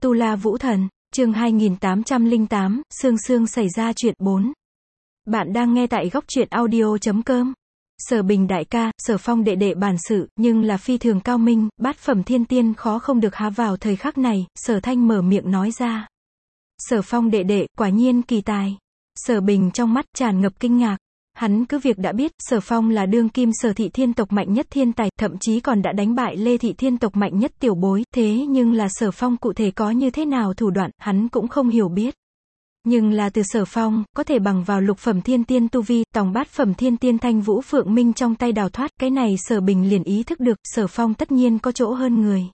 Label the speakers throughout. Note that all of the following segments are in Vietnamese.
Speaker 1: Tu La Vũ Thần, chương 2808, Sương Sương xảy ra chuyện 4. Bạn đang nghe tại góc truyện audio.com. Sở Bình đại ca, Sở Phong đệ đệ bản sự, nhưng là phi thường cao minh, bát phẩm thiên tiên khó không được há vào thời khắc này, Sở Thanh mở miệng nói ra. Sở Phong đệ đệ, quả nhiên kỳ tài. Sở Bình trong mắt tràn ngập kinh ngạc. Hắn cứ việc đã biết, Sở Phong là đương kim Sở thị thiên tộc mạnh nhất thiên tài, thậm chí còn đã đánh bại Lê thị thiên tộc mạnh nhất tiểu bối, thế nhưng là Sở Phong cụ thể có như thế nào thủ đoạn, hắn cũng không hiểu biết. Nhưng là từ Sở Phong, có thể bằng vào lục phẩm thiên tiên tu vi, tòng bát phẩm thiên tiên Thanh Vũ Phượng Minh trong tay đào thoát, cái này Sở Bình liền ý thức được, Sở Phong tất nhiên có chỗ hơn người.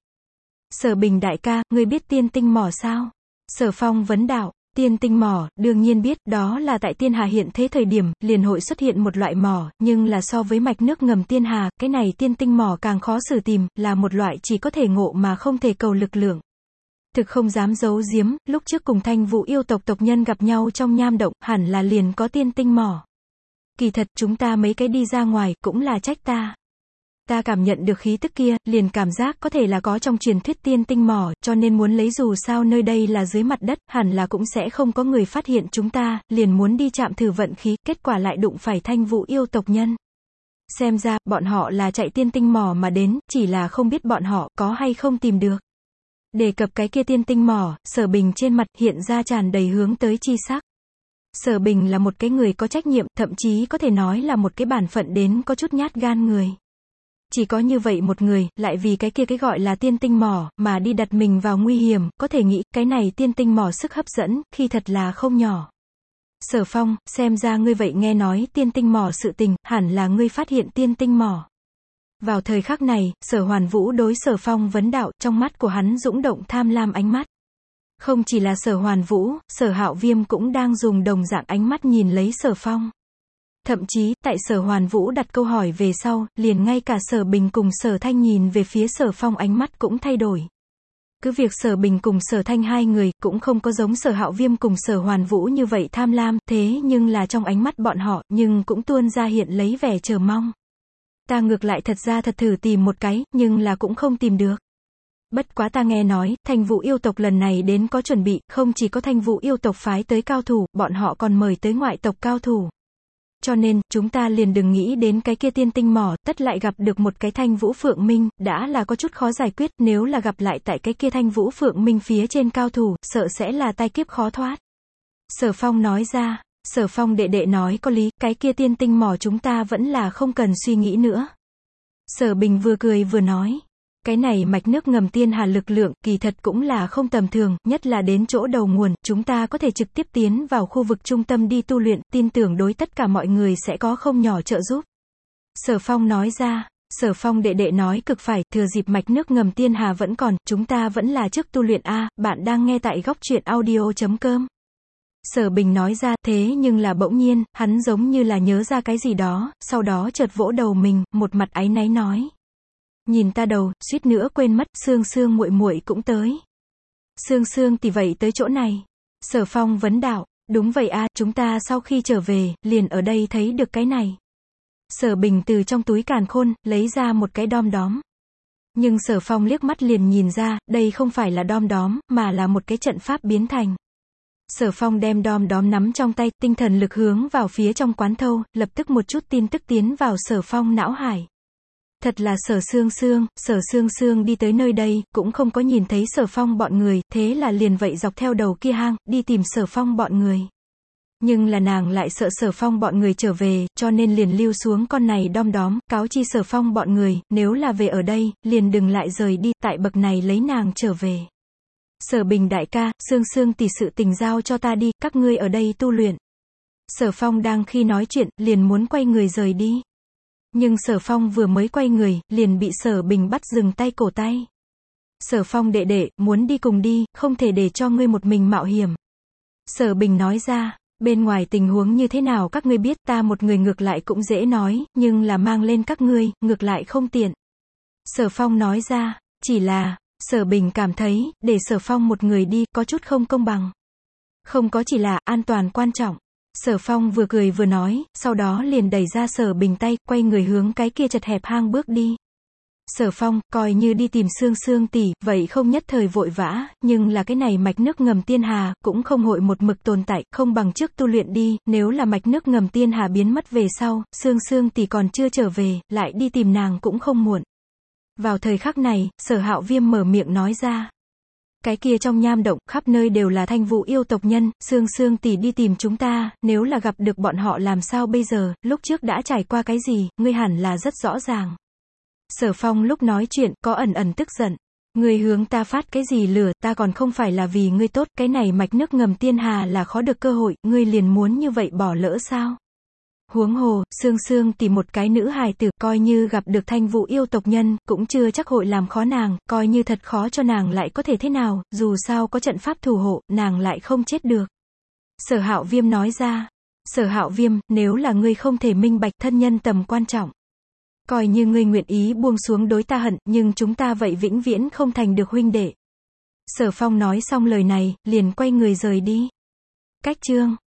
Speaker 1: Sở Bình đại ca, ngươi biết tiên tinh mỏ sao? Sở Phong vấn đạo. Tiên tinh mỏ, đương nhiên biết, đó là tại tiên hà hiện thế thời điểm, liền hội xuất hiện một loại mỏ, nhưng là so với mạch nước ngầm tiên hà, cái này tiên tinh mỏ càng khó xử tìm, là một loại chỉ có thể ngộ mà không thể cầu lực lượng. Thực không dám giấu giếm, lúc trước cùng Thanh Vũ yêu tộc tộc nhân gặp nhau trong nham động, hẳn là liền có tiên tinh mỏ. Kỳ thật, chúng ta mấy cái đi ra ngoài, cũng là trách ta. Ta cảm nhận được khí tức kia, liền cảm giác có thể là có trong truyền thuyết tiên tinh mỏ, cho nên muốn lấy, dù sao nơi đây là dưới mặt đất, hẳn là cũng sẽ không có người phát hiện chúng ta, liền muốn đi chạm thử vận khí, kết quả lại đụng phải Thanh Vũ yêu tộc nhân. Xem ra, bọn họ là chạy tiên tinh mỏ mà đến, chỉ là không biết bọn họ có hay không tìm được. Đề cập cái kia tiên tinh mỏ, Sở Bình trên mặt hiện ra tràn đầy hướng tới chi sắc. Sở Bình là một cái người có trách nhiệm, thậm chí có thể nói là một cái bản phận đến có chút nhát gan người. Chỉ có như vậy một người, lại vì cái kia cái gọi là tiên tinh mỏ, mà đi đặt mình vào nguy hiểm, có thể nghĩ, cái này tiên tinh mỏ sức hấp dẫn, khi thật là không nhỏ. Sở Phong, xem ra ngươi vậy nghe nói tiên tinh mỏ sự tình, hẳn là ngươi phát hiện tiên tinh mỏ. Vào thời khắc này, Sở Hoàn Vũ đối Sở Phong vấn đạo, trong mắt của hắn dũng động tham lam ánh mắt. Không chỉ là Sở Hoàn Vũ, Sở Hạo Viêm cũng đang dùng đồng dạng ánh mắt nhìn lấy Sở Phong. Thậm chí, tại Sở Hoàn Vũ đặt câu hỏi về sau, liền ngay cả Sở Bình cùng Sở Thanh nhìn về phía Sở Phong ánh mắt cũng thay đổi. Cứ việc Sở Bình cùng Sở Thanh hai người, cũng không có giống Sở Hạo Viêm cùng Sở Hoàn Vũ như vậy tham lam, thế nhưng là trong ánh mắt bọn họ, nhưng cũng tuôn ra hiện lấy vẻ chờ mong. Ta ngược lại thật ra thật thử tìm một cái, nhưng là cũng không tìm được. Bất quá ta nghe nói, Thanh Vũ yêu tộc lần này đến có chuẩn bị, không chỉ có Thanh Vũ yêu tộc phái tới cao thủ, bọn họ còn mời tới ngoại tộc cao thủ. Cho nên, chúng ta liền đừng nghĩ đến cái kia tiên tinh mỏ, tất lại gặp được một cái Thanh Vũ Phượng Minh, đã là có chút khó giải quyết, nếu là gặp lại tại cái kia Thanh Vũ Phượng Minh phía trên cao thủ, sợ sẽ là tai kiếp khó thoát. Sở Phong nói ra. Sở Phong đệ đệ nói có lý, cái kia tiên tinh mỏ chúng ta vẫn là không cần suy nghĩ nữa. Sở Bình vừa cười vừa nói. Cái này mạch nước ngầm tiên hà lực lượng, kỳ thật cũng là không tầm thường, nhất là đến chỗ đầu nguồn, chúng ta có thể trực tiếp tiến vào khu vực trung tâm đi tu luyện, tin tưởng đối tất cả mọi người sẽ có không nhỏ trợ giúp. Sở Phong nói ra. Sở Phong đệ đệ nói cực phải, thừa dịp mạch nước ngầm tiên hà vẫn còn, chúng ta vẫn là trước tu luyện a. Bạn đang nghe tại góc truyện audio.com. Sở Bình nói ra, thế nhưng là bỗng nhiên, hắn giống như là nhớ ra cái gì đó, sau đó chợt vỗ đầu mình, một mặt áy náy nói. Nhìn ta đầu, suýt nữa quên mất, Sương Sương muội muội cũng tới. Sương Sương thì vậy tới chỗ này. Sở Phong vấn đạo, đúng vậy a, chúng ta sau khi trở về, liền ở đây thấy được cái này. Sở Bình từ trong túi càn khôn, lấy ra một cái đom đóm. Nhưng Sở Phong liếc mắt liền nhìn ra, đây không phải là đom đóm, mà là một cái trận pháp biến thành. Sở Phong đem đom đóm nắm trong tay, tinh thần lực hướng vào phía trong quán thâu, lập tức một chút tin tức tiến vào Sở Phong não hải. Thật là Sở Sương Sương đi tới nơi đây, cũng không có nhìn thấy Sở Phong bọn người, thế là liền vậy dọc theo đầu kia hang, đi tìm Sở Phong bọn người. Nhưng là nàng lại sợ Sở Phong bọn người trở về, cho nên liền lưu xuống con này đom đóm, cáo chi Sở Phong bọn người, nếu là về ở đây, liền đừng lại rời đi, tại bậc này lấy nàng trở về. Sở Bình đại ca, Sương Sương tỷ sự tình giao cho ta đi, các ngươi ở đây tu luyện. Sở Phong đang khi nói chuyện, liền muốn quay người rời đi. Nhưng Sở Phong vừa mới quay người, liền bị Sở Bình bắt dừng tay cổ tay. Sở Phong đệ đệ, muốn đi cùng đi, không thể để cho ngươi một mình mạo hiểm. Sở Bình nói ra, bên ngoài tình huống như thế nào các ngươi biết, ta một người ngược lại cũng dễ nói, nhưng là mang lên các ngươi, ngược lại không tiện. Sở Phong nói ra, chỉ là, Sở Bình cảm thấy, để Sở Phong một người đi, có chút không công bằng. Không có, chỉ là, an toàn quan trọng. Sở Phong vừa cười vừa nói, sau đó liền đẩy ra Sở Bình tay, quay người hướng cái kia chật hẹp hang bước đi. Sở Phong, coi như đi tìm Sương Sương tỷ, vậy không nhất thời vội vã, nhưng là cái này mạch nước ngầm tiên hà, cũng không hội một mực tồn tại, không bằng trước tu luyện đi, nếu là mạch nước ngầm tiên hà biến mất về sau, Sương Sương tỷ còn chưa trở về, lại đi tìm nàng cũng không muộn. Vào thời khắc này, Sở Hạo Viêm mở miệng nói ra. Cái kia trong nham động, khắp nơi đều là Thanh Vũ yêu tộc nhân, Sương Sương tỷ đi tìm chúng ta, nếu là gặp được bọn họ làm sao bây giờ, lúc trước đã trải qua cái gì, ngươi hẳn là rất rõ ràng. Sở Phong lúc nói chuyện, có ẩn ẩn tức giận. Ngươi hướng ta phát cái gì lửa, ta còn không phải là vì ngươi tốt, cái này mạch nước ngầm tiên hà là khó được cơ hội, ngươi liền muốn như vậy bỏ lỡ sao? Huống hồ, Sương Sương tỷ một cái nữ hài tử, coi như gặp được Thanh Vũ yêu tộc nhân, cũng chưa chắc hội làm khó nàng, coi như thật khó cho nàng lại có thể thế nào, dù sao có trận pháp thủ hộ, nàng lại không chết được. Sở Hạo Viêm nói ra. Sở Hạo Viêm, nếu là ngươi không thể minh bạch thân nhân tầm quan trọng, coi như ngươi nguyện ý buông xuống đối ta hận, nhưng chúng ta vậy vĩnh viễn không thành được huynh đệ. Sở Phong nói xong lời này, liền quay người rời đi. Cách chương